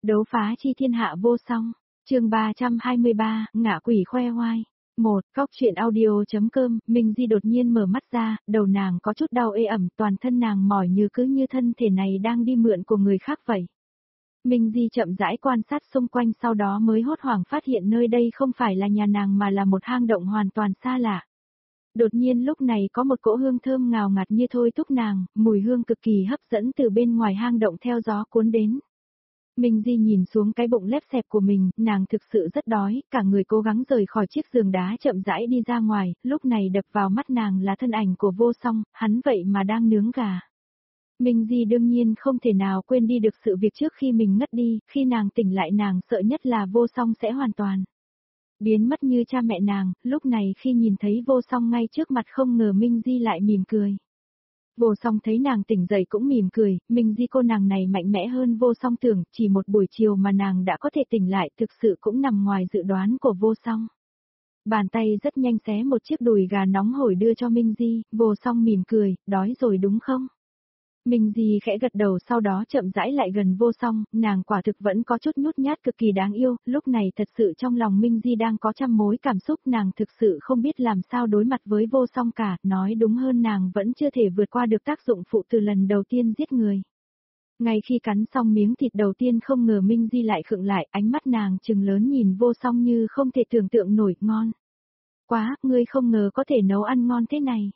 Đấu phá chi thiên hạ vô song. Chương 323, ngạ quỷ khoe oai. Cóc truyện audio.com, Minh Di đột nhiên mở mắt ra, đầu nàng có chút đau ê ẩm, toàn thân nàng mỏi như cứ như thân thể này đang đi mượn của người khác vậy. Minh Di chậm rãi quan sát xung quanh, sau đó mới hốt hoảng phát hiện nơi đây không phải là nhà nàng mà là một hang động hoàn toàn xa lạ. Đột nhiên lúc này có một cỗ hương thơm ngào ngạt như thôi thúc nàng, mùi hương cực kỳ hấp dẫn từ bên ngoài hang động theo gió cuốn đến. Minh Di nhìn xuống cái bụng lép xẹp của mình, nàng thực sự rất đói, cả người cố gắng rời khỏi chiếc giường đá chậm rãi đi ra ngoài, lúc này đập vào mắt nàng là thân ảnh của Vô Song, hắn vậy mà đang nướng gà. Minh Di đương nhiên không thể nào quên đi được sự việc trước khi mình ngất đi, khi nàng tỉnh lại nàng sợ nhất là Vô Song sẽ hoàn toàn biến mất như cha mẹ nàng, lúc này khi nhìn thấy Vô Song ngay trước mặt không ngờ Minh Di lại mỉm cười. Vô Song thấy nàng tỉnh dậy cũng mỉm cười, Minh Di cô nàng này mạnh mẽ hơn Vô Song tưởng, chỉ một buổi chiều mà nàng đã có thể tỉnh lại thực sự cũng nằm ngoài dự đoán của Vô Song. Bàn tay rất nhanh xé một chiếc đùi gà nóng hổi đưa cho Minh Di, Vô Song mỉm cười, đói rồi đúng không? Minh Di khẽ gật đầu sau đó chậm rãi lại gần Vô Song, nàng quả thực vẫn có chút nhút nhát cực kỳ đáng yêu, lúc này thật sự trong lòng Minh Di đang có trăm mối cảm xúc, nàng thực sự không biết làm sao đối mặt với Vô Song cả, nói đúng hơn nàng vẫn chưa thể vượt qua được tác dụng phụ từ lần đầu tiên giết người. Ngay khi cắn xong miếng thịt đầu tiên không ngờ Minh Di lại khựng lại, ánh mắt nàng trừng lớn nhìn Vô Song như không thể tưởng tượng nổi, ngon. Quá, ngươi không ngờ có thể nấu ăn ngon thế này.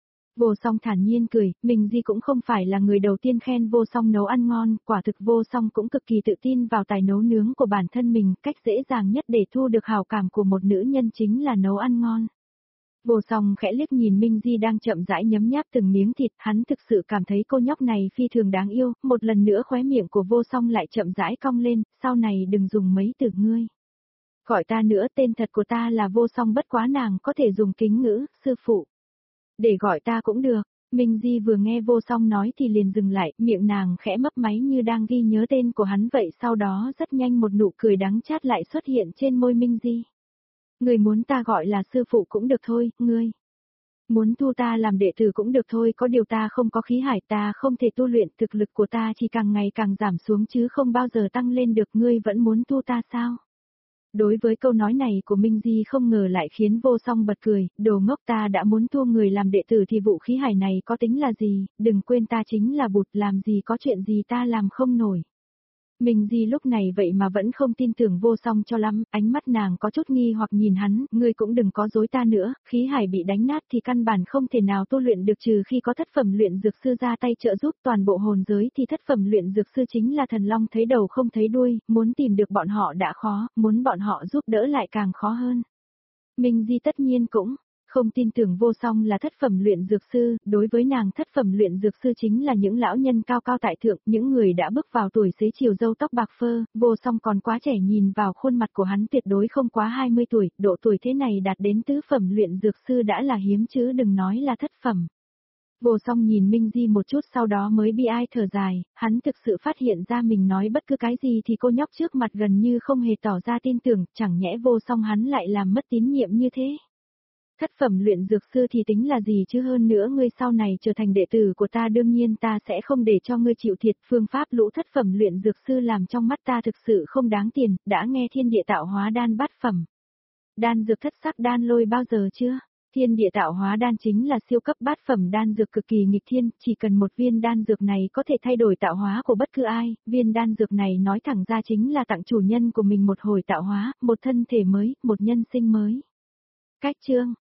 Vô Song thản nhiên cười, Minh Di cũng không phải là người đầu tiên khen Vô Song nấu ăn ngon, quả thực Vô Song cũng cực kỳ tự tin vào tài nấu nướng của bản thân mình, cách dễ dàng nhất để thu được hảo cảm của một nữ nhân chính là nấu ăn ngon. Vô Song khẽ liếc nhìn Minh Di đang chậm rãi nhấm nháp từng miếng thịt, hắn thực sự cảm thấy cô nhóc này phi thường đáng yêu, một lần nữa khóe miệng của Vô Song lại chậm rãi cong lên, sau này đừng dùng mấy từ ngươi. Gọi ta nữa, tên thật của ta là Vô Song, bất quá nàng có thể dùng kính ngữ, sư phụ. Để gọi ta cũng được. Minh Di vừa nghe Vô Song nói thì liền dừng lại, miệng nàng khẽ mấp máy như đang ghi nhớ tên của hắn vậy, sau đó rất nhanh một nụ cười đắng chát lại xuất hiện trên môi Minh Di. Người muốn ta gọi là sư phụ cũng được thôi, ngươi. Muốn thu ta làm đệ tử cũng được thôi, có điều ta không có khí hải, ta không thể tu luyện, thực lực của ta chỉ càng ngày càng giảm xuống chứ không bao giờ tăng lên được, ngươi vẫn muốn thu ta sao? Đối với câu nói này của Minh Di không ngờ lại khiến Vô Song bật cười, đồ ngốc, ta đã muốn thu người làm đệ tử thì vụ khí hải này có tính là gì, đừng quên ta chính là bụt, làm gì có chuyện gì ta làm không nổi. Minh Di lúc này vậy mà vẫn không tin tưởng Vô Song cho lắm, ánh mắt nàng có chút nghi hoặc nhìn hắn, ngươi cũng đừng có dối ta nữa, khí hải bị đánh nát thì căn bản không thể nào tu luyện được trừ khi có thất phẩm luyện dược sư ra tay trợ giúp, toàn bộ hồn giới thì thất phẩm luyện dược sư chính là thần long thấy đầu không thấy đuôi, muốn tìm được bọn họ đã khó, muốn bọn họ giúp đỡ lại càng khó hơn. Minh Di tất nhiên cũng không tin tưởng Vô Song là thất phẩm luyện dược sư, đối với nàng thất phẩm luyện dược sư chính là những lão nhân cao cao tại thượng, những người đã bước vào tuổi xế chiều râu tóc bạc phơ, Vô Song còn quá trẻ, nhìn vào khuôn mặt của hắn tuyệt đối không quá 20 tuổi, độ tuổi thế này đạt đến tứ phẩm luyện dược sư đã là hiếm chứ đừng nói là thất phẩm. Vô Song nhìn Minh Di một chút sau đó mới bi ai thở dài, hắn thực sự phát hiện ra mình nói bất cứ cái gì thì cô nhóc trước mặt gần như không hề tỏ ra tin tưởng, chẳng nhẽ Vô Song hắn lại làm mất tín nhiệm như thế. Thất phẩm luyện dược sư thì tính là gì chứ, hơn nữa ngươi sau này trở thành đệ tử của ta đương nhiên ta sẽ không để cho ngươi chịu thiệt, phương pháp lũ thất phẩm luyện dược sư làm trong mắt ta thực sự không đáng tiền, đã nghe thiên địa tạo hóa đan bát phẩm. Đan dược thất sắc đan lôi bao giờ chưa? Thiên địa tạo hóa đan chính là siêu cấp bát phẩm đan dược cực kỳ nghịch thiên, chỉ cần một viên đan dược này có thể thay đổi tạo hóa của bất cứ ai, viên đan dược này nói thẳng ra chính là tặng chủ nhân của mình một hồi tạo hóa, một thân thể mới, một nhân sinh mới. Cách chương